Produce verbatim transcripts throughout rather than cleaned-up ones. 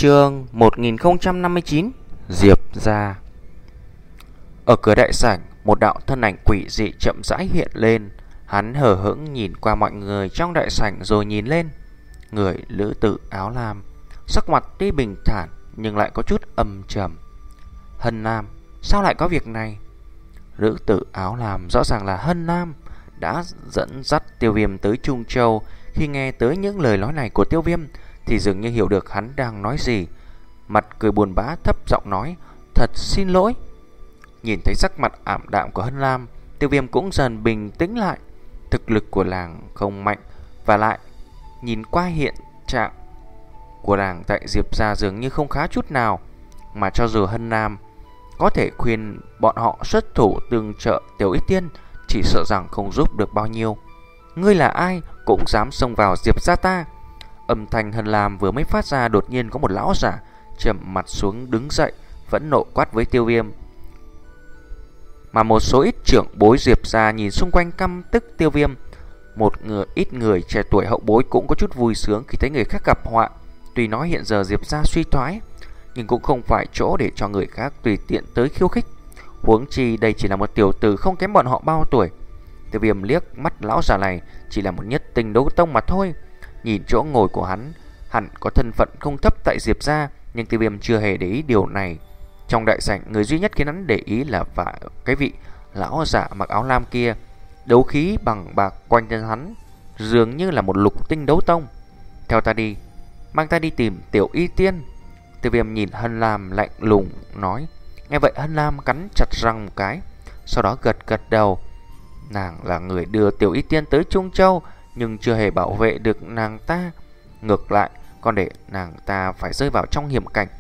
Chương một nghìn không trăm năm mươi chín. Diệp gia. Ở cửa đại sảnh, một đạo thân ảnh quỷ dị chậm rãi hiện lên. Hắn hờ hững nhìn qua mọi người trong đại sảnh rồi nhìn lên người lữ tử áo lam. Sắc mặt tuy bình thản nhưng lại có chút âm trầm. Hân Nam, sao lại có việc này? Lữ tử áo lam rõ ràng là Hân Nam đã dẫn dắt Tiêu Viêm tới Trung Châu. Khi nghe tới những lời nói này của Tiêu Viêm thì dường như hiểu được hắn đang nói gì. Mặt cười buồn bã thấp giọng nói: "Thật xin lỗi." Nhìn thấy sắc mặt ảm đạm của Hân Lam, Tiêu Viêm cũng dần bình tĩnh lại. Thực lực của làng không mạnh, và lại nhìn qua hiện trạng của làng tại Diệp gia dường như không khá chút nào. Mà cho dù Hân Lam có thể khuyên bọn họ xuất thủ tương trợ Tiểu Y Tiên, chỉ sợ rằng không giúp được bao nhiêu. "Ngươi là ai cũng dám xông vào Diệp gia ta?" Âm thanh Hân Lam vừa mới phát ra, đột nhiên có một lão giả trầm mặt xuống đứng dậy, phẫn nộ quát với Tiêu Viêm. Mà một số ít trưởng bối Diệp gia nhìn xung quanh căm tức Tiêu Viêm. Một người ít người trẻ tuổi hậu bối cũng có chút vui sướng khi thấy người khác gặp họa. Tuy nói hiện giờ Diệp gia suy thoái, nhưng cũng không phải chỗ để cho người khác tùy tiện tới khiêu khích. Huống chi đây chỉ là một tiểu tử không kém bọn họ bao tuổi. Tiêu Viêm liếc mắt lão già này, chỉ là một nhất tinh đấu tông mà thôi. Nhìn chỗ ngồi của hắn, hẳn có thân phận không thấp tại Diệp gia, nhưng Tiêu Viêm chưa hề để ý điều này. Trong đại sảnh, người duy nhất khiến hắn để ý là vả cái vị lão giả mặc áo lam kia. Đấu khí bằng bạc quanh thân hắn dường như là một lục tinh đấu tông. "Theo ta đi, mang ta đi tìm Tiểu Y Tiên." Tiêu Viêm nhìn Hân Lam lạnh lùng nói. Nghe vậy Hân Lam cắn chặt răng một cái, sau đó gật gật đầu. Nàng là người đưa Tiểu Y Tiên tới Trung Châu, nhưng chưa hề bảo vệ được nàng ta, ngược lại còn để nàng ta phải rơi vào trong hiểm cảnh.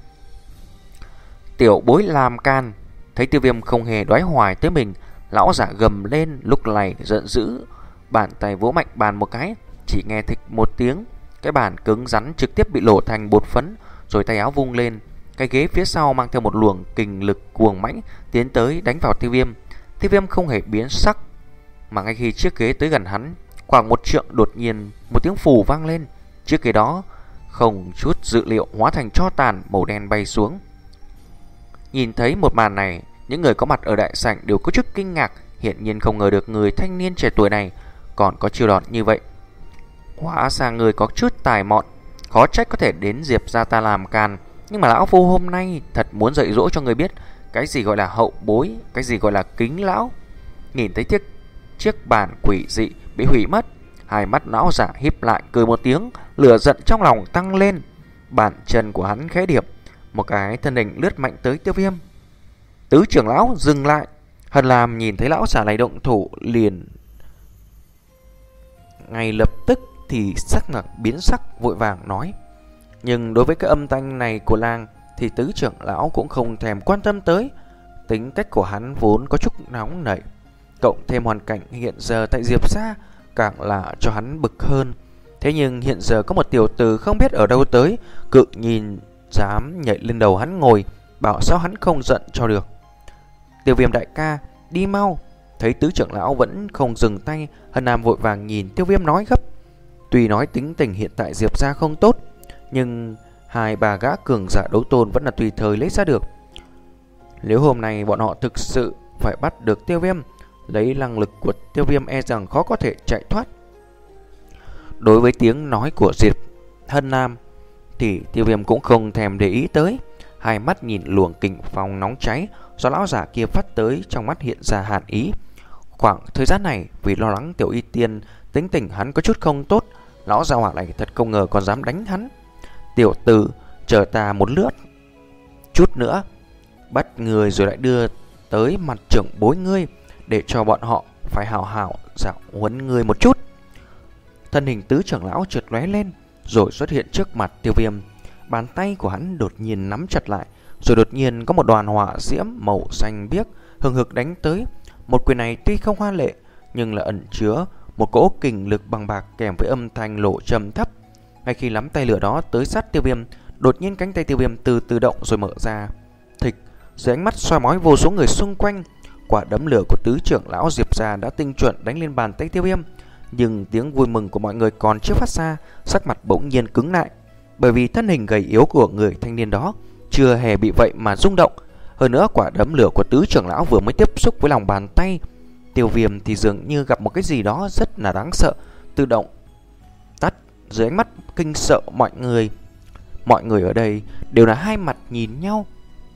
Tiểu bối làm can. Thấy Tiêu Viêm không hề đoái hoài tới mình, lão giả gầm lên, lúc này giận dữ, bàn tay vỗ mạnh bàn một cái. Chỉ nghe thịch một tiếng, cái bàn cứng rắn trực tiếp bị lổ thành bột phấn. Rồi tay áo vung lên, cái ghế phía sau mang theo một luồng kình lực cuồng mãnh tiến tới đánh vào Tiêu Viêm. Tiêu Viêm không hề biến sắc, mà ngay khi chiếc ghế tới gần hắn khoảng một trượng, đột nhiên một tiếng phù vang lên. Chiếc ghế đó không chút dự liệu hóa thành tro tàn màu đen bay xuống. Nhìn thấy một màn này, những người có mặt ở đại sảnh đều có chút kinh ngạc. Hiển nhiên không ngờ được người thanh niên trẻ tuổi này còn có chiêu đòn như vậy. Hóa ra người có chút tài mọn, khó trách có thể đến Diệp gia ta làm can. Nhưng mà lão phu hôm nay thật muốn dạy dỗ cho người biết cái gì gọi là hậu bối, cái gì gọi là kính lão. Nhìn thấy chiếc chiếc bàn quỷ dị bị hủy mất, hai mắt lão giả híp lại cười một tiếng, lửa giận trong lòng tăng lên. Bàn chân của hắn khẽ điệp, một cái thân hình lướt mạnh tới Tiêu Viêm. "Tứ trưởng lão, dừng lại!" Hân Lam nhìn thấy lão giả này động thủ liền ngay lập tức thì sắc mặt biến sắc, vội vàng nói. Nhưng đối với cái âm thanh này của làng thì tứ trưởng lão cũng không thèm quan tâm tới. Tính cách của hắn vốn có chút nóng nảy, cộng thêm hoàn cảnh hiện giờ tại Diệp gia càng là cho hắn bực hơn. Thế nhưng hiện giờ có một tiểu tử không biết ở đâu tới, cự nhìn dám nhảy lên đầu hắn ngồi, bảo sao hắn không giận cho được. "Tiêu Viêm đại ca, đi mau!" Thấy tứ trưởng lão vẫn không dừng tay, Hân Nam vội vàng nhìn Tiêu Viêm nói gấp. Tuy nói tính tình hiện tại Diệp gia không tốt, nhưng hai bà gã cường giả đấu tôn vẫn là tùy thời lấy ra được. Nếu hôm nay bọn họ thực sự phải bắt được Tiêu Viêm, lấy năng lực của Tiêu Viêm e rằng khó có thể chạy thoát. Đối với tiếng nói của Diệp Hân Nam thì Tiêu Viêm cũng không thèm để ý tới. Hai mắt nhìn luồng kình phong nóng cháy do lão giả kia phát tới, trong mắt hiện ra hàn ý. Khoảng thời gian này vì lo lắng Tiểu Y Tiên tính tình hắn có chút không tốt, lão gia hỏa này thật không ngờ còn dám đánh hắn. "Tiểu tử, chờ ta một lướt chút nữa bắt người rồi lại đưa tới mặt trưởng bối ngươi, để cho bọn họ phải hào hào giáo huấn ngươi một chút." Thân hình tứ trưởng lão chợt lóe lên rồi xuất hiện trước mặt Tiêu Viêm. Bàn tay của hắn đột nhiên nắm chặt lại, rồi đột nhiên có một đoàn hỏa diễm màu xanh biếc hừng hực đánh tới. Một quyền này tuy không hoa lệ nhưng là ẩn chứa một cỗ kình lực bằng bạc kèm với âm thanh lộ trầm thấp. Ngay khi nắm tay lửa đó tới sát Tiêu Viêm, đột nhiên cánh tay Tiêu Viêm từ từ động rồi mở ra. Thịch, dưới ánh mắt soi mói vô số người xung quanh, quả đấm lửa của tứ trưởng lão Diệp gia đã tinh chuẩn đánh lên bàn tay Tiêu Viêm. Nhưng tiếng vui mừng của mọi người còn chưa phát ra, sắc mặt bỗng nhiên cứng lại. bởi vì thân hình gầy yếu của người thanh niên đó chưa hề bị vậy mà rung động. Hơn nữa, quả đấm lửa của tứ trưởng lão vừa mới tiếp xúc với lòng bàn tay Tiêu Viêm thì dường như gặp một cái gì đó rất là đáng sợ, tự động tắt dưới ánh mắt kinh sợ mọi người. Mọi người ở đây đều là hai mặt nhìn nhau,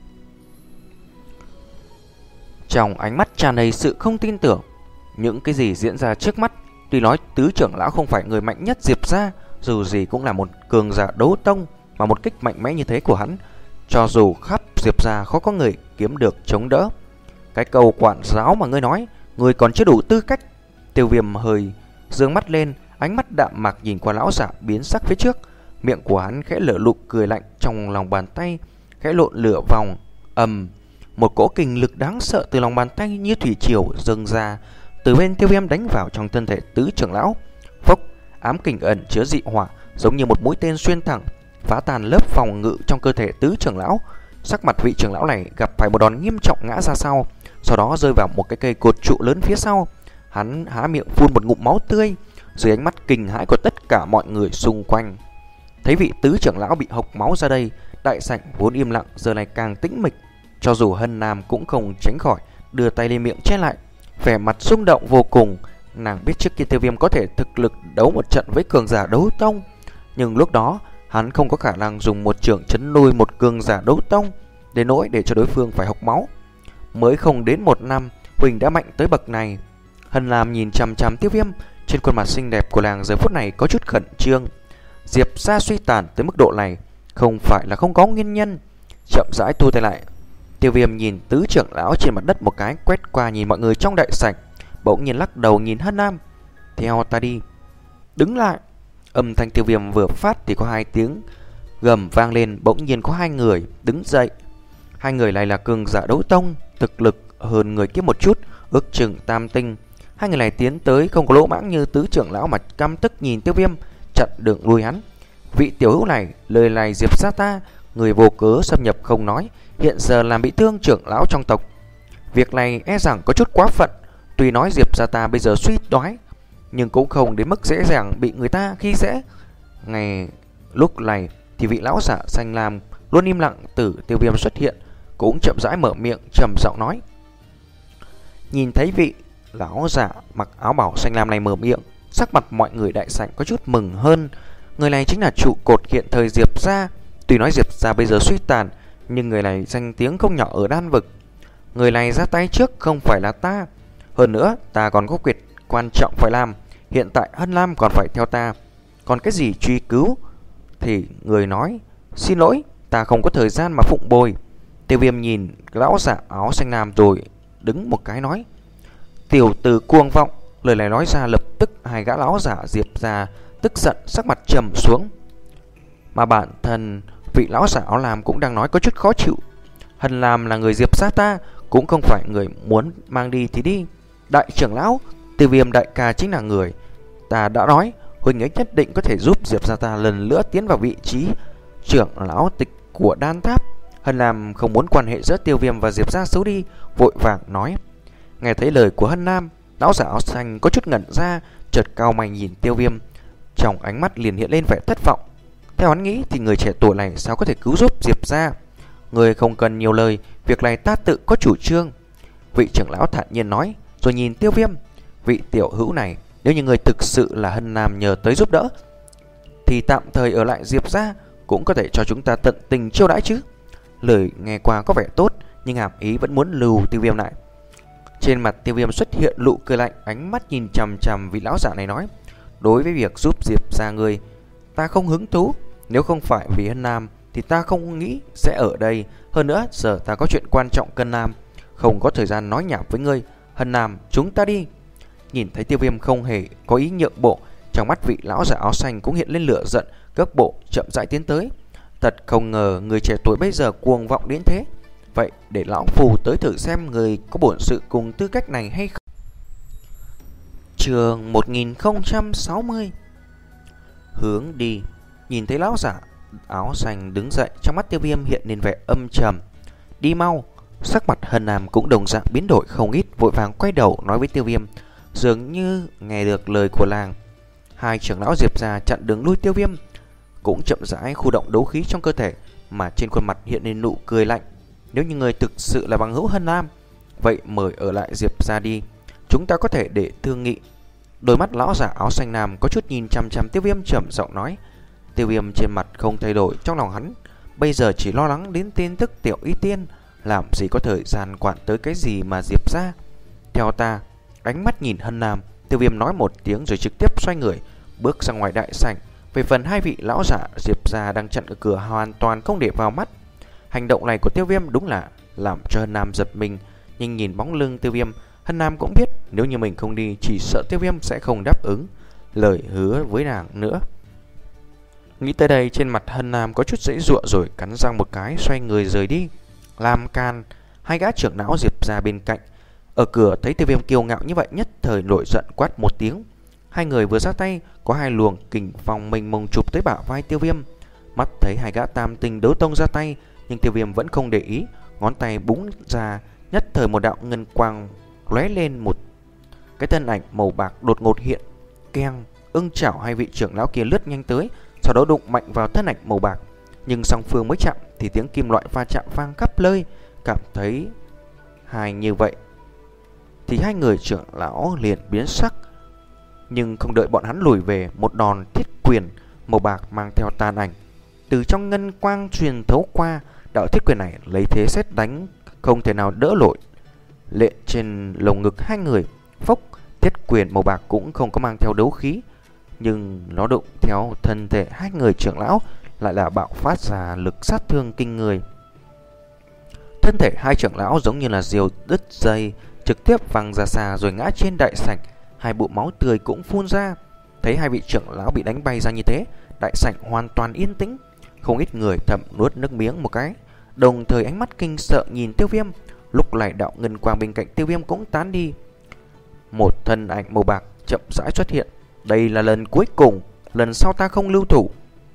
trong ánh mắt tràn đầy sự không tin tưởng. Những cái gì diễn ra trước mắt, tuy nói tứ trưởng lão không phải người mạnh nhất Diệp gia, dù gì cũng là một cường giả đấu tông, mà một kích mạnh mẽ như thế của hắn, cho dù khắp Diệp gia khó có người kiếm được chống đỡ. Cái câu quản giáo mà ngươi nói, ngươi còn chưa đủ tư cách. Tiêu Viêm hơi dương mắt lên, ánh mắt đạm mạc nhìn qua lão giả biến sắc phía trước. Miệng của hắn khẽ lở lụ cười lạnh, trong lòng bàn tay khẽ lộn lửa vòng ầm, một cỗ kình lực đáng sợ từ lòng bàn tay như thủy triều dâng ra, từ bên Tiêu Viêm đánh vào trong thân thể tứ trưởng lão. Phốc, ám kình ẩn chứa dị hỏa giống như một mũi tên xuyên thẳng, phá tan lớp phòng ngự trong cơ thể tứ trưởng lão. Sắc mặt vị trưởng lão này gặp phải một đòn nghiêm trọng, ngã ra sau, sau đó rơi vào một cái cây cột trụ lớn phía sau. Hắn há miệng phun một ngụm máu tươi dưới ánh mắt kinh hãi của tất cả mọi người xung quanh. Thấy vị tứ trưởng lão bị hộc máu ra đây, đại sảnh vốn im lặng giờ này càng tĩnh mịch. Cho dù Hân Nam cũng không tránh khỏi đưa tay lên miệng che lại, vẻ mặt rung động vô cùng. Nàng biết trước kia Tiêu Viêm có thể thực lực đấu một trận với cường giả đấu tông, nhưng lúc đó hắn không có khả năng dùng một trường chấn nuôi một cường giả đấu tông, đến nỗi để cho đối phương phải hộc máu. Mới không đến một năm, Huỳnh đã mạnh tới bậc này. Hân Lam nhìn chằm chằm Tiêu Viêm, trên khuôn mặt xinh đẹp của nàng giờ phút này có chút khẩn trương. Diệp gia suy tàn tới mức độ này không phải là không có nguyên nhân. Chậm rãi thu tay lại, Tiêu Viêm nhìn tứ trưởng lão trên mặt đất một cái, quét qua nhìn mọi người trong đại sảnh, bỗng nhiên lắc đầu nhìn Hân Nam. Theo ta đi. Đứng lại. Âm thanh Tiêu Viêm vừa phát thì có hai tiếng gầm vang lên, bỗng nhiên có hai người đứng dậy. Hai người này là cường giả đấu tông, thực lực hơn người kia một chút, ước chừng tam tinh. Hai người này tiến tới không có lỗ mãng như tứ trưởng lão mà căm tức nhìn Tiêu Viêm, chặn đường lui hắn. Vị tiểu hữu này, lời này Diệp gia ta, người vô cớ xâm nhập không nói, hiện giờ làm bị thương trưởng lão trong tộc. Việc này e rằng có chút quá phận. Tuy nói Diệp gia ta bây giờ suy đoái, nhưng cũng không đến mức dễ dàng bị người ta khi dễ. Ngày lúc này thì vị lão giả xanh lam luôn im lặng từ Tiêu Viêm xuất hiện, cũng chậm rãi mở miệng trầm giọng nói. Nhìn thấy vị lão giả mặc áo bảo xanh lam này mở miệng, sắc mặt mọi người đại sảnh có chút mừng hơn. Người này chính là trụ cột hiện thời Diệp gia. Tuy nói Diệp gia bây giờ suy tàn, nhưng người này danh tiếng không nhỏ ở đan vực. Người này ra tay trước không phải là ta. Hơn nữa ta còn có việc quan trọng phải làm. Hiện tại Hân Lam còn phải theo ta, còn cái gì truy cứu thì người nói xin lỗi, ta không có thời gian mà phụng bồi. Tiêu Viêm nhìn lão giả áo xanh lam rồi đứng một cái nói. Tiểu tử cuồng vọng. Lời này nói ra lập tức hai gã lão giả Diệp gia tức giận, sắc mặt trầm xuống. Mà bản thân vị lão giả áo lam cũng đang nói có chút khó chịu. Hân Lam là người Diệp gia ta, cũng không phải người muốn mang đi thì đi. Đại trưởng lão, Tiêu Viêm đại ca chính là người ta đã nói Huỳnh ấy nhất định có thể giúp Diệp gia ta lần nữa tiến vào vị trí trưởng lão tịch của đan tháp. Hân Lam không muốn quan hệ giữa Tiêu Viêm và Diệp gia xấu đi, vội vàng nói. Nghe thấy lời của Hân Lam, lão giả áo xanh có chút ngẩn ra, chợt cao mày nhìn Tiêu Viêm, trong ánh mắt liền hiện lên vẻ thất vọng. Theo hắn nghĩ thì người trẻ tuổi này sao có thể cứu giúp Diệp gia. Người không cần nhiều lời, việc này ta tự có chủ trương. Vị trưởng lão thản nhiên nói, rồi nhìn Tiêu Viêm. Vị tiểu hữu này, nếu như người thực sự là Hân Nam nhờ tới giúp đỡ, thì tạm thời ở lại Diệp gia cũng có thể cho chúng ta tận tình chiêu đãi chứ. Lời nghe qua có vẻ tốt, nhưng hàm ý vẫn muốn lưu Tiêu Viêm lại. Trên mặt Tiêu Viêm xuất hiện nụ cười lạnh, ánh mắt nhìn chằm chằm vị lão giả này nói. Đối với việc giúp Diệp gia người, ta không hứng thú. Nếu không phải vì Hân Nam thì ta không nghĩ sẽ ở đây. Hơn nữa giờ ta có chuyện quan trọng cần làm, không có thời gian nói nhảm với ngươi. Hân Nam, chúng ta đi. Nhìn thấy Tiêu Viêm không hề có ý nhượng bộ, trong mắt vị lão giả áo xanh cũng hiện lên lửa giận, gấp bộ chậm rãi tiến tới. Thật không ngờ người trẻ tuổi bây giờ cuồng vọng đến thế. Vậy để lão phù tới thử xem người có bổn sự cùng tư cách này hay không. Chương một nghìn không trăm sáu mươi. Hướng đi. Nhìn thấy lão giả áo xanh đứng dậy, trong mắt Tiêu Viêm hiện lên vẻ âm trầm. Đi mau. Sắc mặt Hân Nam cũng đồng dạng biến đổi không ít, vội vàng quay đầu nói với Tiêu Viêm, dường như nghe được lời của làng. Hai trưởng lão Diệp gia chặn đường lui Tiêu Viêm. cũng chậm rãi khu động đấu khí trong cơ thể, mà trên khuôn mặt hiện lên nụ cười lạnh. Nếu như người thực sự là bằng hữu Hân Nam, vậy mời ở lại Diệp ra đi, chúng ta có thể để thương nghị. Đôi mắt lão giả áo xanh nam có chút nhìn chăm chăm Tiêu Viêm, trầm giọng nói. Tiêu Viêm trên mặt không thay đổi, trong lòng hắn bây giờ chỉ lo lắng đến tin tức Tiểu Y Tiên, làm gì có thời gian quản tới cái gì mà Diệp ra. Theo ta. Ánh mắt nhìn Hân Nam, Tiêu Viêm nói một tiếng rồi trực tiếp xoay người bước ra ngoài đại sảnh. Về phần hai vị lão giả Diệp ra đang chặn ở cửa hoàn toàn không để vào mắt. Hành động này của Tiêu Viêm đúng là làm cho Hân Nam giật mình, nhưng nhìn bóng lưng Tiêu Viêm, Hân Nam cũng biết nếu như mình không đi, chỉ sợ Tiêu Viêm sẽ không đáp ứng lời hứa với nàng nữa. Nghĩ tới đây, trên mặt Hân Nam có chút giãy giụa rồi cắn răng một cái, xoay người rời đi. Làm can, hai gã trưởng lão Diệp ra bên cạnh ở cửa thấy Tiêu Viêm kiêu ngạo như vậy, nhất thời nổi giận quát một tiếng. Hai người vừa ra tay, có hai luồng kình phong mênh mông chụp tới bả vai Tiêu Viêm. Mắt thấy hai gã tam tinh đấu tông ra tay, nhưng Tiêu Viêm vẫn không để ý, ngón tay búng ra, nhất thời một đạo ngân quang lóe lên, một cái thân ảnh màu bạc đột ngột hiện, keng, ưng chảo hai vị trưởng lão kia lướt nhanh tới, sau đó đụng mạnh vào thân ảnh màu bạc. Nhưng song phương mới chạm thì tiếng kim loại va chạm vang khắp nơi. Cảm thấy hai như vậy thì hai người trưởng lão liền biến sắc. Nhưng không đợi bọn hắn lùi về, một đòn thiết quyền màu bạc mang theo tàn ảnh từ trong ngân quang truyền thấu qua. Đạo thiết quyền này lấy thế sét đánh, không thể nào đỡ nổi lệ trên lồng ngực hai người. Phốc, thiết quyền màu bạc cũng không có mang theo đấu khí, nhưng nó đụng theo thân thể hai người trưởng lão lại là bạo phát ra lực sát thương kinh người. Thân thể hai trưởng lão giống như là diều đứt dây, trực tiếp văng ra xa rồi ngã trên đại sảnh. Hai bụng máu tươi cũng phun ra. Thấy hai vị trưởng lão bị đánh bay ra như thế, đại sảnh hoàn toàn yên tĩnh. Không ít người thầm nuốt nước miếng một cái, đồng thời ánh mắt kinh sợ nhìn Tiêu Viêm. Lúc này đạo ngân quang bên cạnh Tiêu Viêm cũng tán đi. Một thân ảnh màu bạc chậm rãi xuất hiện. Đây là lần cuối cùng, lần sau ta không lưu thủ.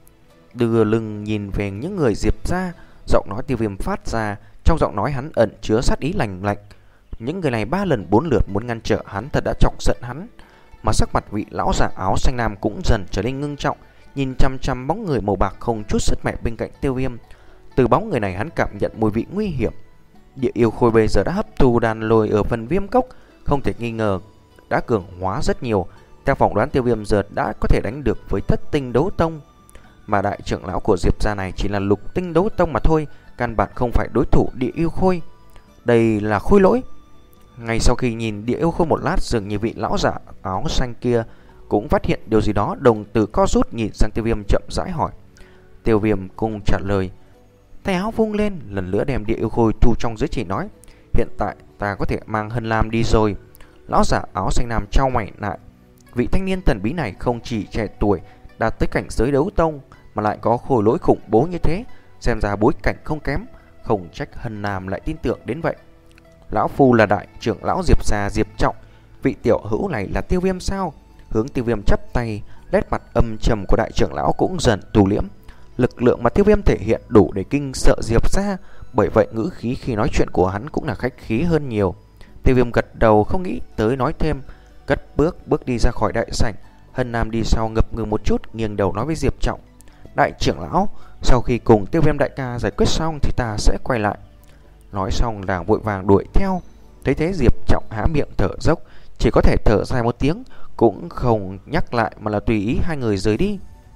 Đưa lưng nhìn về những người Diệp ra, giọng nói Tiêu Viêm phát ra, trong giọng nói hắn ẩn chứa sát ý lạnh lạnh. Những người này ba lần bốn lượt muốn ngăn trở hắn, thật đã chọc giận hắn. Mà sắc mặt vị lão giả áo xanh lam cũng dần trở nên ngưng trọng, nhìn chăm chăm bóng người màu bạc không chút sức mẻ bên cạnh Tiêu Viêm. Từ bóng người này hắn cảm nhận mùi vị nguy hiểm. Địa yêu khôi bây giờ đã hấp thu đàn lôi ở phần viêm cốc, không thể nghi ngờ đã cường hóa rất nhiều. Theo phỏng đoán, Tiêu Viêm giờ đã có thể đánh được với thất tinh đấu tông, mà đại trưởng lão của Diệp gia này chỉ là lục tinh đấu tông mà thôi, căn bản không phải đối thủ địa yêu khôi. Đây là khôi lỗi. Ngay sau khi nhìn địa yêu khôi một lát, dường như vị lão giả áo xanh kia cũng phát hiện điều gì đó, đồng tử co rút nhìn sang Tiêu Viêm chậm rãi hỏi. Tiêu Viêm cùng trả lời, tay áo vung lên, lần nữa đem địa yêu khôi thu trong giới chỉ, nói: hiện tại ta có thể mang Hân Lam đi rồi. Lão giả áo xanh nam trao mày lại. Vị thanh niên thần bí này không chỉ trẻ tuổi, đạt tới cảnh giới đấu tông, mà lại có khôi lỗi khủng bố như thế, xem ra bối cảnh không kém. Không trách Hân Nam lại tin tưởng đến vậy. Lão phu là đại trưởng lão Diệp gia Diệp Trọng, vị tiểu hữu này là Tiêu Viêm sao? Hướng Tiêu Viêm chắp tay, nét mặt âm trầm của đại trưởng lão cũng dần tù liễm. Lực lượng mà Tiêu Viêm thể hiện đủ để kinh sợ Diệp gia, bởi vậy ngữ khí khi nói chuyện của hắn cũng là khách khí hơn nhiều. Tiêu Viêm gật đầu không nghĩ tới nói thêm, cất bước bước đi ra khỏi đại sảnh. Hân Nam đi sau ngập ngừng một chút, nghiêng đầu nói với Diệp Trọng: đại trưởng lão, sau khi cùng Tiêu Viêm đại ca giải quyết xong thì ta sẽ quay lại. Nói xong nàng vội vàng đuổi theo. Thấy thế Diệp Trọng há miệng thở dốc, chỉ có thể thở dài một tiếng, cũng không nhắc lại mà là tùy ý hai người rời đi.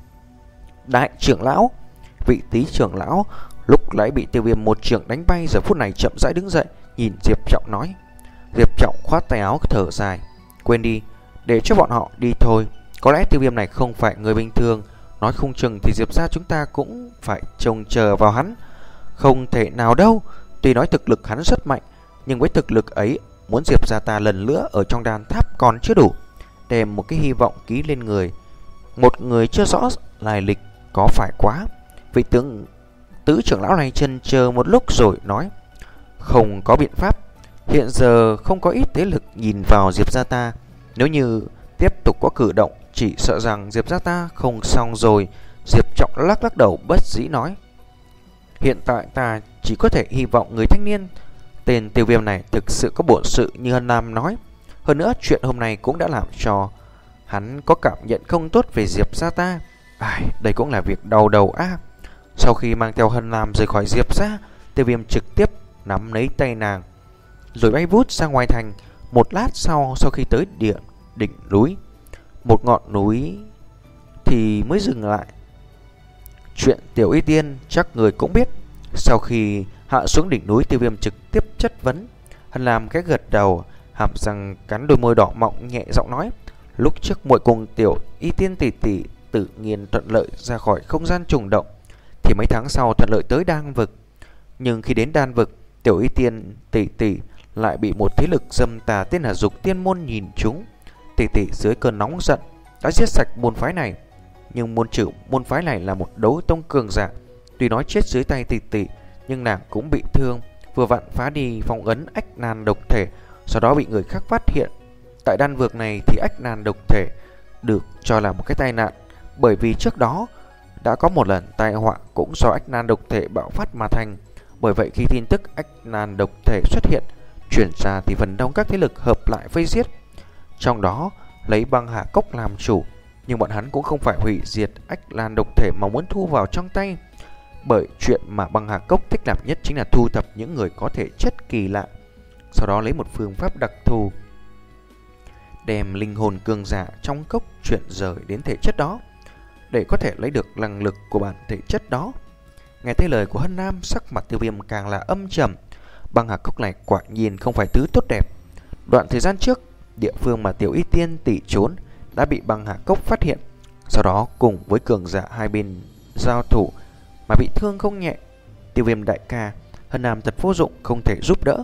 Đại trưởng lão, vị tý trưởng lão lúc nãy bị Tiêu Viêm một trường đánh bay, giờ phút này chậm rãi đứng dậy, nhìn Diệp Trọng nói. Diệp Trọng khoát tay áo thở dài, quên đi, để cho bọn họ đi thôi. Có lẽ Tiêu Viêm này không phải người bình thường, nói không chừng thì Diệp gia chúng ta cũng phải trông chờ vào hắn. Không thể nào đâu. Tuy nói thực lực hắn rất mạnh, nhưng với thực lực ấy, muốn Diệp gia ta lần nữa ở trong đàn tháp còn chưa đủ. Đem một cái hy vọng ký lên người một người chưa rõ lai lịch có phải quá. Vị tướng tứ trưởng lão này chần chờ một lúc rồi nói: không có biện pháp, hiện giờ không có ít thế lực nhìn vào Diệp gia ta. Nếu như tiếp tục có cử động, chỉ sợ rằng Diệp gia ta không xong rồi. Diệp Trọng lắc lắc đầu bất dĩ nói: hiện tại ta chỉ có thể hy vọng người thanh niên tên Tiêu Viêm này thực sự có bổn sự như Hân Nam nói. Hơn nữa chuyện hôm nay cũng đã làm cho hắn có cảm nhận không tốt về Diệp gia ta. Ai, đây cũng là việc đau đầu á. Sau khi mang theo Hân Nam rời khỏi Diệp ra, Tiêu Viêm trực tiếp nắm lấy tay nàng rồi bay vút ra ngoài thành. Một lát sau, sau khi tới địa đỉnh núi, một ngọn núi thì mới dừng lại. Chuyện Tiểu Y Tiên chắc người cũng biết. Sau khi hạ xuống đỉnh núi, Tiêu Viêm trực tiếp chất vấn. Hân Lam cái gật đầu, hàm răng cắn đôi môi đỏ mọng, nhẹ giọng nói: lúc trước muội cùng Tiểu Y Tiên tỷ tỷ tự nhiên thuận lợi ra khỏi không gian trùng động, thì mấy tháng sau thuận lợi tới Đan Vực. Nhưng khi đến Đan Vực, Tiểu Y Tiên tỷ tỷ lại bị một thế lực dâm tà tên là Dục Tiên môn nhìn trúng. Tỷ tỷ dưới cơn nóng giận đã giết sạch môn phái này. Nhưng môn chủ môn phái này là một đấu tông cường giả, tuy nói chết dưới tay tỷ tỷ, nhưng nàng cũng bị thương, vừa vặn phá đi phong ấn ách nan độc thể, sau đó bị người khác phát hiện. Tại Đan Vực này thì ách nan độc thể được cho là một cái tai nạn, bởi vì trước đó đã có một lần tai họa cũng do ách nan độc thể bạo phát mà thành. Bởi vậy khi tin tức ách nan độc thể xuất hiện chuyển ra thì phần đông các thế lực hợp lại vây giết, trong đó lấy Băng Hà Cốc làm chủ. Nhưng bọn hắn cũng không phải hủy diệt ách nan độc thể mà muốn thu vào trong tay, bởi chuyện mà Băng Hà Cốc thích làm nhất chính là thu thập những người có thể chất kỳ lạ, sau đó lấy một phương pháp đặc thù đem linh hồn cường giả trong cốc chuyển rời đến thể chất đó, để có thể lấy được năng lực của bản thể chất đó. Nghe thấy lời của Hân Nam, sắc mặt Tiêu Viêm càng là âm trầm. Băng Hà Cốc này quả nhiên không phải thứ tốt đẹp. Đoạn thời gian trước, địa phương mà Tiểu Y Tiên tỷ trốn đã bị Băng Hà Cốc phát hiện, sau đó cùng với cường giả hai bên giao thủ mà bị thương không nhẹ. Tiêu Viêm đại ca, Hân Nam thật vô dụng, không thể giúp đỡ.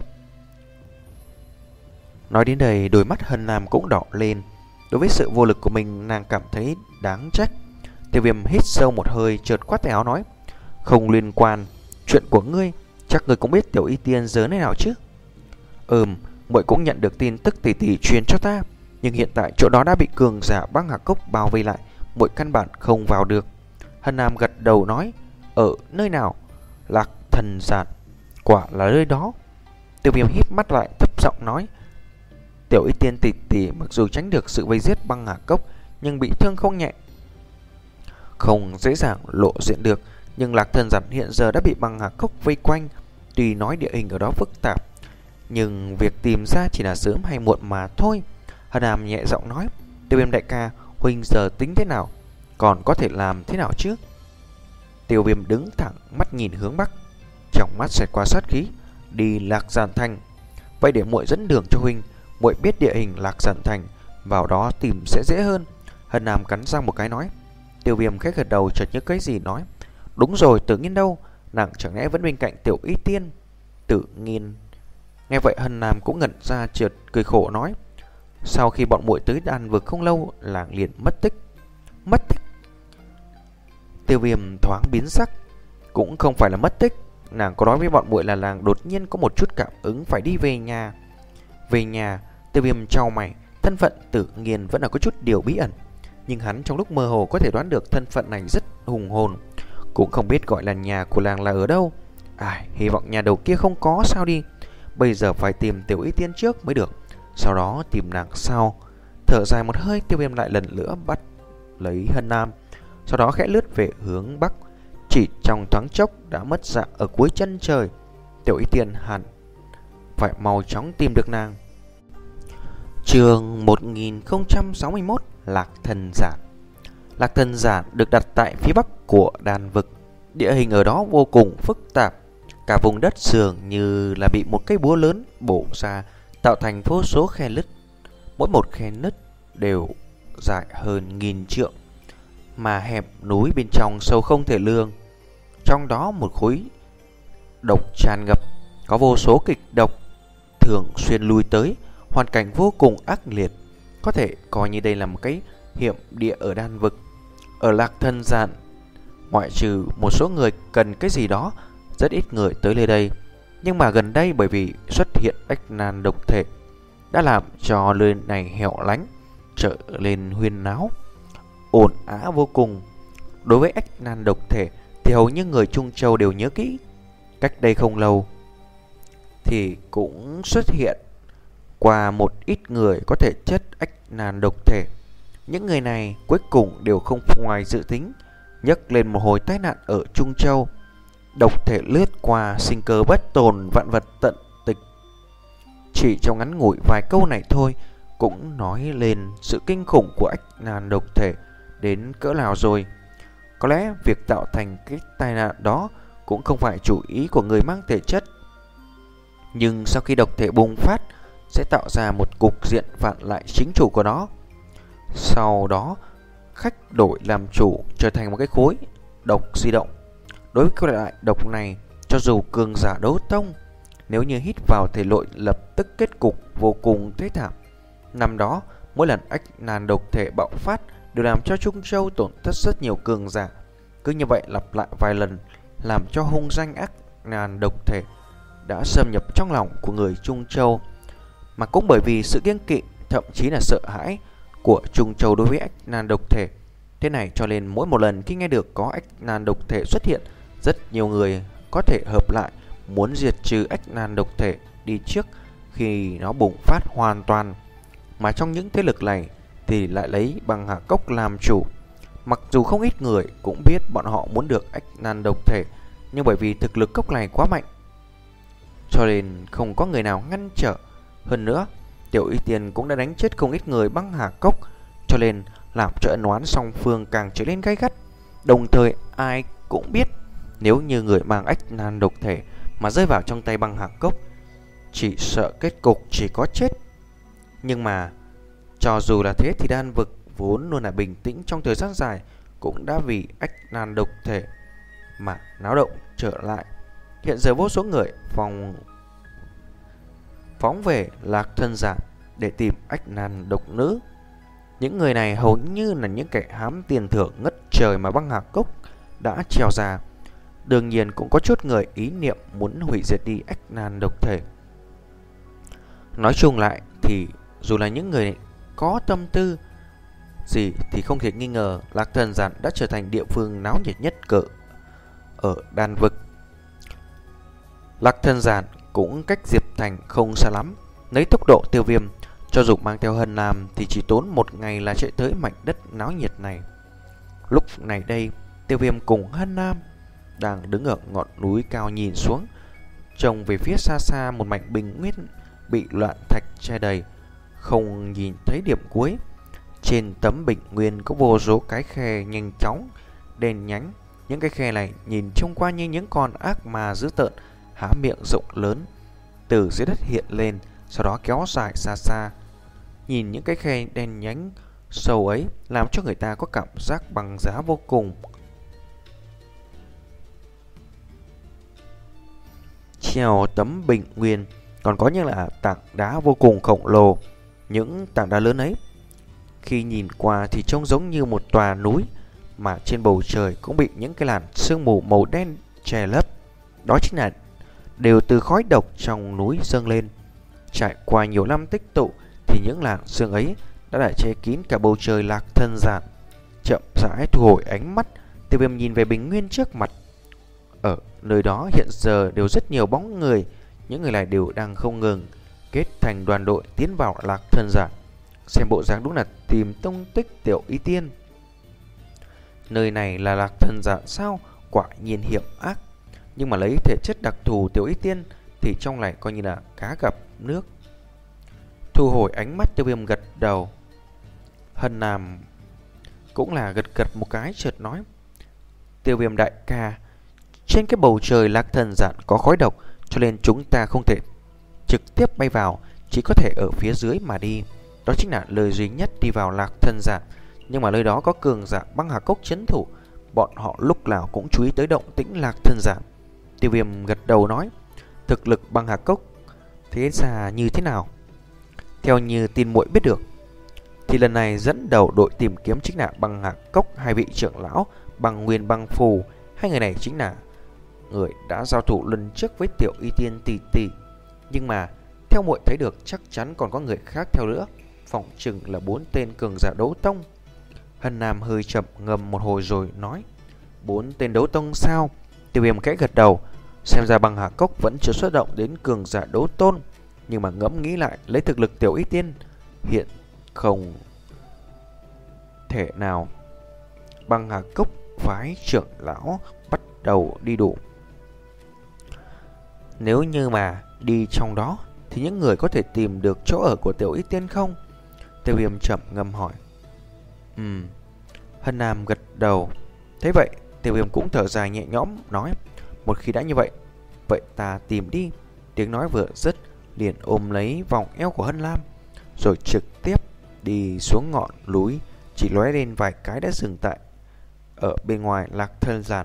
Nói đến đây, đôi mắt Hân Nam cũng đỏ lên. Đối với sự vô lực của mình, nàng cảm thấy đáng trách. Tiêu Viêm hít sâu một hơi, chợt quát tay áo nói: không liên quan, chuyện của ngươi, chắc ngươi cũng biết Tiểu Y Tiên giờ nơi nào chứ? Ừm, muội cũng nhận được tin tức tỷ tỷ truyền cho ta, nhưng hiện tại chỗ đó đã bị cường giả Băng Hà Cốc bao vây lại, muội căn bản không vào được. Hân Nam gật đầu nói: ở nơi nào? Lạc Thần Giản, quả là nơi đó. Tiêu Viêm híp mắt lại, thấp giọng nói: Tiểu Y Tiên tỷ tỷ mặc dù tránh được sự vây giết Băng Hà Cốc, nhưng bị thương không nhẹ, không dễ dàng lộ diện được. Nhưng Lạc Thần Giản hiện giờ đã bị Băng Hà Cốc vây quanh. Tuy nói địa hình ở đó phức tạp, nhưng việc tìm ra chỉ là sớm hay muộn mà thôi. Hân Nam nhẹ giọng nói: Tiêu Viêm đại ca, huynh giờ tính thế nào, còn có thể làm thế nào chứ? Tiêu Viêm đứng thẳng, mắt nhìn hướng bắc, trong mắt xẹt qua sát khí: đi Lạc Giản Thành. Vậy để muội dẫn đường cho huynh, muội biết địa hình Lạc Giản Thành, vào đó tìm sẽ dễ hơn. Hân Nam cắn răng một cái nói. Tiêu Viêm khẽ gật đầu, chợt nhớ cái gì nói: đúng rồi, Tử Nghiên đâu? Nàng chẳng lẽ vẫn bên cạnh Tiểu Y Tiên? Tử Nghiên. Nghe vậy Hân Nam cũng ngẩn ra, chợt cười khổ nói: sau khi bọn muội tới Đan Vực không lâu, làng liền mất tích. Mất tích? Tiêu Viêm thoáng biến sắc. Cũng không phải là mất tích, nàng có nói với bọn muội là làng đột nhiên có một chút cảm ứng phải đi về nhà. Về nhà? Tiêu Viêm chau mày. Thân phận Tử Nghiên vẫn là có chút điều bí ẩn, nhưng hắn trong lúc mơ hồ có thể đoán được thân phận này rất hùng hồn, cũng không biết gọi là nhà của làng là ở đâu. Ai, hy vọng nhà đầu kia không có sao đi. Bây giờ phải tìm Tiểu Y Tiên trước mới được, sau đó tìm nàng sau. Thở dài một hơi, Tiêu Viêm lại lần nữa bắt lấy Hân Nam, sau đó khẽ lướt về hướng bắc. Chỉ trong thoáng chốc đã mất dạng ở cuối chân trời. Tiểu Y Tiên hẳn phải mau chóng tìm được nàng. Chương một nghìn không trăm sáu mươi mốt, Lạc Thần Giản. Lạc Thần Giản được đặt tại phía bắc của Đan Vực. Địa hình ở đó vô cùng phức tạp, cả vùng đất dường như là bị một cây búa lớn bổ ra, tạo thành vô số khe nứt. Mỗi một khe nứt đều dài hơn nghìn trượng, mà hẹp núi bên trong sâu không thể lường. Trong đó một khối độc tràn ngập, có vô số kịch độc thường xuyên lui tới, hoàn cảnh vô cùng ác liệt. Có thể coi như đây là một cái hiểm địa ở Đan Vực. Ở Lạc Thần Giản, ngoại trừ một số người cần cái gì đó, rất ít người tới nơi đây. Nhưng mà gần đây bởi vì xuất hiện ách nan độc thể, đã làm cho nơi này hẻo lánh, trở lên huyên náo, ồn ào vô cùng. Đối với ách nan độc thể thì hầu như người Trung Châu đều nhớ kỹ. Cách đây không lâu thì cũng xuất hiện qua một ít người có thể chất ách nan độc thể. Những người này cuối cùng đều không ngoài dự tính nhấc lên một hồi tai nạn ở Trung Châu. Độc thể lướt qua, sinh cơ bất tồn, vạn vật tận tịch. Chỉ trong ngắn ngủi vài câu này thôi cũng nói lên sự kinh khủng của ách nan độc thể đến cỡ nào rồi. Có lẽ việc tạo thành cái tai nạn đó cũng không phải chủ ý của người mang thể chất, nhưng sau khi độc thể bùng phát sẽ tạo ra một cục diện phản lại chính chủ của nó. Sau đó khách đổi làm chủ, trở thành một cái khối độc di động. Đối với cái loại độc này, cho dù cường giả đấu tông, nếu như hít vào thể lội lập tức kết cục vô cùng thế thảm. Năm đó, mỗi lần ách nan độc thể bạo phát đều làm cho Trung Châu tổn thất rất nhiều cường giả. Cứ như vậy lặp lại vài lần, làm cho hung danh ách nan độc thể đã xâm nhập trong lòng của người Trung Châu. Mà cũng bởi vì sự kiêng kỵ, thậm chí là sợ hãi của Trung Châu đối với ách nan độc thể, thế này cho nên mỗi một lần khi nghe được có ách nan độc thể xuất hiện, rất nhiều người có thể hợp lại muốn diệt trừ ách nan độc thể đi trước khi nó bùng phát hoàn toàn. Mà trong những thế lực này thì lại lấy Băng Hà Cốc làm chủ. Mặc dù không ít người cũng biết bọn họ muốn được ách nan độc thể, nhưng bởi vì thực lực cốc này quá mạnh cho nên không có người nào ngăn trở. Hơn nữa, Tiểu Y Tiên cũng đã đánh chết không ít người Băng Hà Cốc, cho nên làm cho ân oán song phương càng trở nên gay gắt. Đồng thời ai cũng biết, nếu như người mang ách nan độc thể mà rơi vào trong tay Băng Hà Cốc, chỉ sợ kết cục chỉ có chết. Nhưng mà cho dù là thế thì đan vực vốn luôn là bình tĩnh trong thời gian dài cũng đã vì ách nan độc thể mà náo động trở lại. Hiện giờ vô số người phòng phóng về Lạc Thân Giản để tìm ách nan độc nữ. Những người này hầu như là những kẻ hám tiền thưởng ngất trời mà Băng Hà Cốc đã treo ra. Đương nhiên cũng có chút người ý niệm muốn hủy diệt đi ách nan độc thể. Nói chung lại thì dù là những người có tâm tư gì thì không thể nghi ngờ Lạc Thần Giản đã trở thành địa phương náo nhiệt nhất cỡ ở đan vực. Lạc Thần Giản cũng cách Diệp Thành không xa lắm. Lấy tốc độ Tiêu Viêm, cho dù mang theo Hân Nam thì chỉ tốn một ngày là chạy tới mảnh đất náo nhiệt này. Lúc này đây, Tiêu Viêm cùng Hân Nam đang đứng ở ngọn núi cao nhìn xuống, trông về phía xa xa một mảnh bình nguyên bị loạn thạch che đầy, không nhìn thấy điểm cuối. Trên tấm bình nguyên có vô số cái khe nhanh chóng đen nhánh. Những cái khe này nhìn trông qua như những con ác ma dữ tợn há miệng rộng lớn từ dưới đất hiện lên, sau đó kéo dài xa xa. Nhìn những cái khe đen nhánh sâu ấy làm cho người ta có cảm giác băng giá vô cùng. Treo tấm bình nguyên còn có những là tảng đá vô cùng khổng lồ. Những tảng đá lớn ấy khi nhìn qua thì trông giống như một tòa núi, mà trên bầu trời cũng bị những cái làn sương mù màu đen che lấp. Đó chính là đều từ khói độc trong núi dâng lên. Trải qua nhiều năm tích tụ thì những làn sương ấy đã đã che kín cả bầu trời Lạc Thân Giản. Chậm rãi thu hồi ánh mắt, Tiêu Viêm nhìn về bình nguyên trước mặt. Ở nơi đó hiện giờ đều rất nhiều bóng người. Những người này đều đang không ngừng kết thành đoàn đội tiến vào Lạc Thân Giản. Xem bộ dáng đúng là tìm tung tích Tiểu Y Tiên. Nơi này là Lạc Thân Giản sao? Quả nhiên hiểm ác. Nhưng mà lấy thể chất đặc thù Tiểu Y Tiên thì trong này coi như là cá gặp nước. Thu hồi ánh mắt, Tiêu Viêm gật đầu. Hân Nam cũng là gật gật một cái, chợt nói: Tiêu Viêm đại ca, trên cái bầu trời Lạc Thân Giản có khói độc, cho nên chúng ta không thể trực tiếp bay vào, chỉ có thể ở phía dưới mà đi. Đó chính là lời duy nhất đi vào Lạc Thân Giản. Nhưng mà nơi đó có cường giả Băng Hà Cốc trấn thủ, bọn họ lúc nào cũng chú ý tới động tĩnh Lạc Thân Giản. Tiêu Viêm gật đầu nói: thực lực Băng Hà Cốc thế ra như thế nào? Theo như tin muội biết được thì lần này dẫn đầu đội tìm kiếm chính là Băng Hà Cốc hai vị trưởng lão Băng Nguyên Băng Phù. Hai người này chính là người đã giao thủ lần trước với Tiểu Y Tiên tỷ tỷ. Nhưng mà theo muội thấy được chắc chắn còn có người khác theo nữa, phỏng chừng là bốn tên cường giả đấu tông. Hân Nam hơi chậm ngầm một hồi rồi nói: bốn tên đấu tông sao? Tiêu Viêm kẽ gật đầu. Xem ra Băng Hà Cốc vẫn chưa xuất động đến cường giả đấu tôn. Nhưng mà ngẫm nghĩ lại, lấy thực lực Tiểu Y Tiên hiện không thể nào Băng Hà Cốc phái trưởng lão bắt đầu đi đủ. Nếu như mà đi trong đó thì những người có thể tìm được chỗ ở của Tiểu Y Tiên không? Tiêu Viêm chậm ngâm hỏi. Ừm. Hân Nam gật đầu. Thế vậy Tiêu Viêm cũng thở dài nhẹ nhõm nói, một khi đã như vậy, vậy ta tìm đi. Tiếng nói vừa dứt, liền ôm lấy vòng eo của Hân Nam, rồi trực tiếp đi xuống ngọn núi, chỉ lóe lên vài cái đã dừng tại ở bên ngoài Lạc Thần Giản.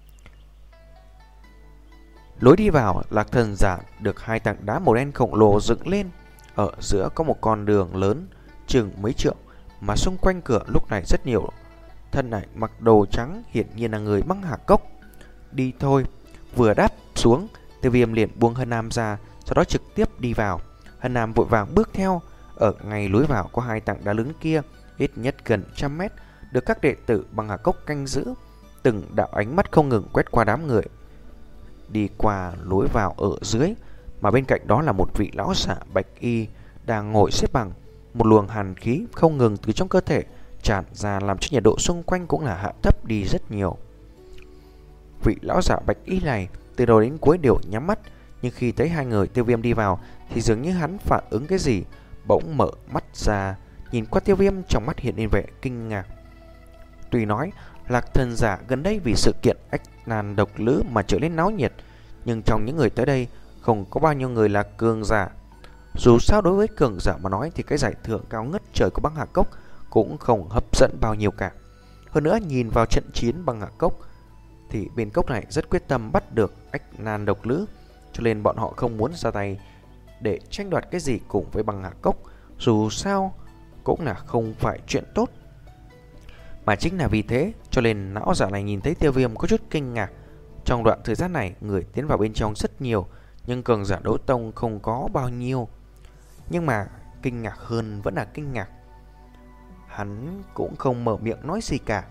Lối đi vào Lạc Thần Giản được hai tảng đá màu đen khổng lồ dựng lên, ở giữa có một con đường lớn chừng mấy trượng, mà xung quanh cửa lúc này rất nhiều thân ảnh mặc đồ trắng, hiển nhiên là người băng hà cốc. Đi thôi. Vừa đáp xuống, Tiêu Viêm liền buông Hân Nam ra, sau đó trực tiếp đi vào. Hân Nam vội vàng bước theo. Ở ngay lối vào có hai tảng đá lớn kia, ít nhất gần trăm mét, được các đệ tử băng hà cốc canh giữ. Từng đạo ánh mắt không ngừng quét qua đám người đi qua lối vào ở dưới, mà bên cạnh đó là một vị lão giả bạch y đang ngồi xếp bằng. Một luồng hàn khí không ngừng từ trong cơ thể tràn ra, làm cho nhiệt độ xung quanh cũng là hạ thấp đi rất nhiều. Vị lão giả bạch y này từ đầu đến cuối đều nhắm mắt, nhưng khi thấy hai người Tiêu Viêm đi vào thì dường như hắn phản ứng cái gì, bỗng mở mắt ra, nhìn qua Tiêu Viêm, trong mắt hiện lên vẻ kinh ngạc. Tuy nói Lạc Thần Giả gần đây vì sự kiện ách nan độc lữ mà trở nên náo nhiệt, nhưng trong những người tới đây không có bao nhiêu người là cường giả. Dù sao đối với cường giả mà nói thì cái giải thưởng cao ngất trời của băng hà cốc cũng không hấp dẫn bao nhiêu cả. Hơn nữa nhìn vào trận chiến băng hà cốc thì bên cốc này rất quyết tâm bắt được ách nan độc lữ, cho nên bọn họ không muốn ra tay để tranh đoạt cái gì cùng với băng hà cốc. Dù sao cũng là không phải chuyện tốt. Mà chính là vì thế cho nên lão giả này nhìn thấy Tiêu Viêm có chút kinh ngạc. Trong đoạn thời gian này người tiến vào bên trong rất nhiều, nhưng cường giả đấu tông không có bao nhiêu. Nhưng mà kinh ngạc hơn vẫn là kinh ngạc, hắn cũng không mở miệng nói gì cả.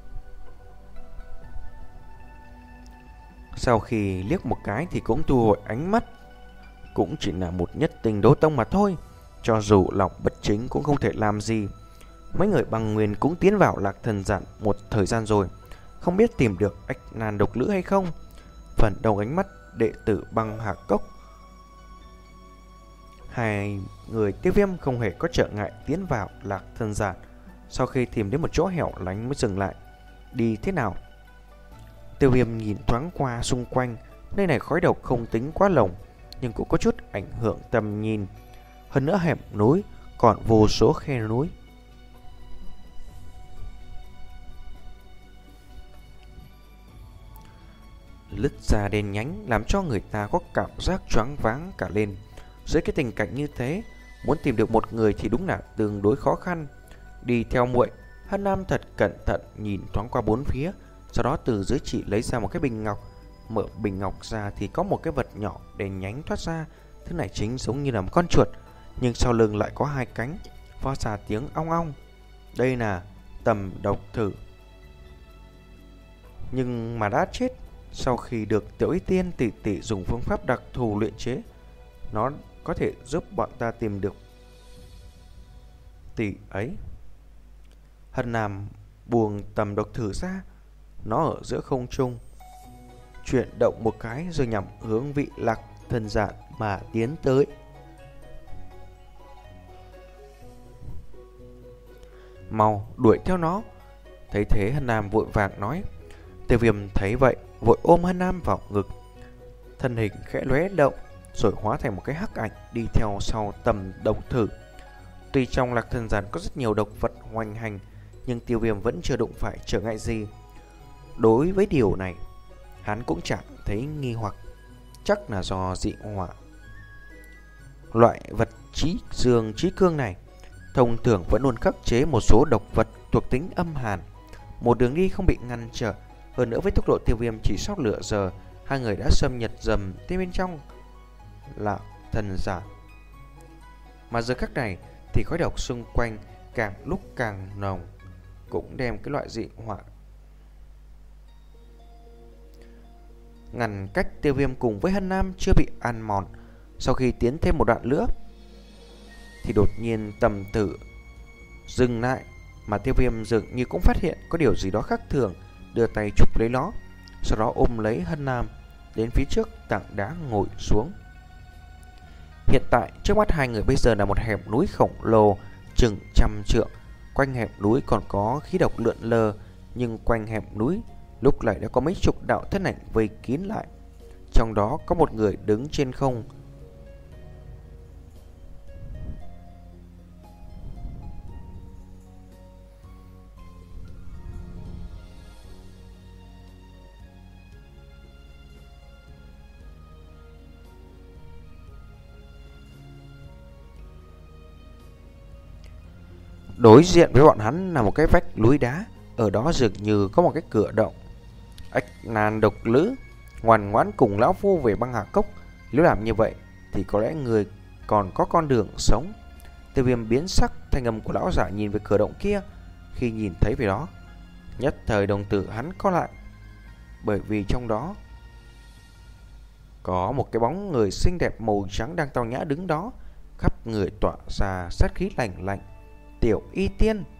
Sau khi liếc một cái thì cũng thu hồi ánh mắt. Cũng chỉ là một nhất tình đấu tông mà thôi, cho dù lòng bất chính cũng không thể làm gì. Mấy người bằng nguyên cũng tiến vào Lạc Thần Giản một thời gian rồi, không biết tìm được ách nan độc lữ hay không. Phần đầu ánh mắt đệ tử băng hà cốc, hai người Tiêu Viêm không hề có trở ngại tiến vào Lạc Thần Giản. Sau khi tìm đến một chỗ hẻo lánh mới dừng lại. Đi thế nào? Tiêu Viêm nhìn thoáng qua xung quanh. Nơi này khói độc không tính quá lồng, nhưng cũng có chút ảnh hưởng tầm nhìn. Hơn nữa hẻm núi còn vô số khe núi. Lứt ra đen nhánh làm cho người ta có cảm giác choáng váng cả lên. Dưới cái tình cảnh như thế, muốn tìm được một người thì đúng là tương đối khó khăn. Đi theo muội, Hân Nam thật cẩn thận nhìn thoáng qua bốn phía, sau đó từ dưới chỉ lấy ra một cái bình ngọc. Mở bình ngọc ra thì có một cái vật nhỏ đen nhánh thoát ra. Thứ này chính giống như là một con chuột, nhưng sau lưng lại có hai cánh, phát ra tiếng ong ong. Đây là tầm độc thử, nhưng mà đã chết. Sau khi được Tiểu Y Tiên tỷ tỷ dùng phương pháp đặc thù luyện chế, nó có thể giúp bọn ta tìm được tỷ ấy. Hân Nam buông tầm độc thử ra, nó ở giữa không trung chuyển động một cái rồi nhằm hướng vị Lạc Thần Giản mà tiến tới. Mau đuổi theo nó. Thấy thế Hân Nam vội vàng nói. Tiêu Viêm thấy vậy vội ôm Hân Nam vào ngực, thân hình khẽ lóe động rồi hóa thành một cái hắc ảnh đi theo sau tầm độc thử. Tuy trong Lạc Thần Giản có rất nhiều độc vật hoành hành, nhưng Tiêu Viêm vẫn chưa đụng phải trở ngại gì. Đối với điều này, hắn cũng chẳng thấy nghi hoặc, chắc là do dị hỏa. Loại vật trí dương trí cương này thông thường vẫn luôn khắc chế một số độc vật thuộc tính âm hàn. Một đường đi không bị ngăn trở. Hơn nữa với tốc độ Tiêu Viêm chỉ sót nửa giờ, hai người đã xâm nhập dầm tới bên trong Lạc Thần Giản. Mà giờ khắc này thì khói độc xung quanh càng lúc càng nồng, cũng đem cái loại dị hỏa ngăn cách Tiêu Viêm cùng với Hân Nam chưa bị ăn mòn. Sau khi tiến thêm một đoạn nữa thì đột nhiên tầm tử dừng lại, mà Tiêu Viêm dường như cũng phát hiện có điều gì đó khác thường, đưa tay chụp lấy nó, sau đó ôm lấy Hân Nam đến phía trước tảng đá ngồi xuống. Hiện tại trước mắt hai người bây giờ là một hẻm núi khổng lồ chừng trăm trượng. Quanh hẻm núi còn có khí độc lượn lờ, nhưng quanh hẻm núi lúc này đã có mấy chục đạo thân ảnh vây kín lại. Trong đó có một người đứng trên không. Đối diện với bọn hắn là một cái vách núi đá, ở đó dường như có một cái cửa động. Ách Nan độc lữ, ngoan ngoãn cùng lão phu về băng hà cốc. Nếu làm như vậy thì có lẽ người còn có con đường sống. Tiêu Viêm biến sắc, thanh âm của lão giả nhìn về cửa động kia. Khi nhìn thấy về đó, nhất thời đồng tử hắn co lại, bởi vì trong đó có một cái bóng người xinh đẹp màu trắng đang tao nhã đứng đó, khắp người tỏa ra sát khí lạnh lạnh. Tiểu Y Tiên.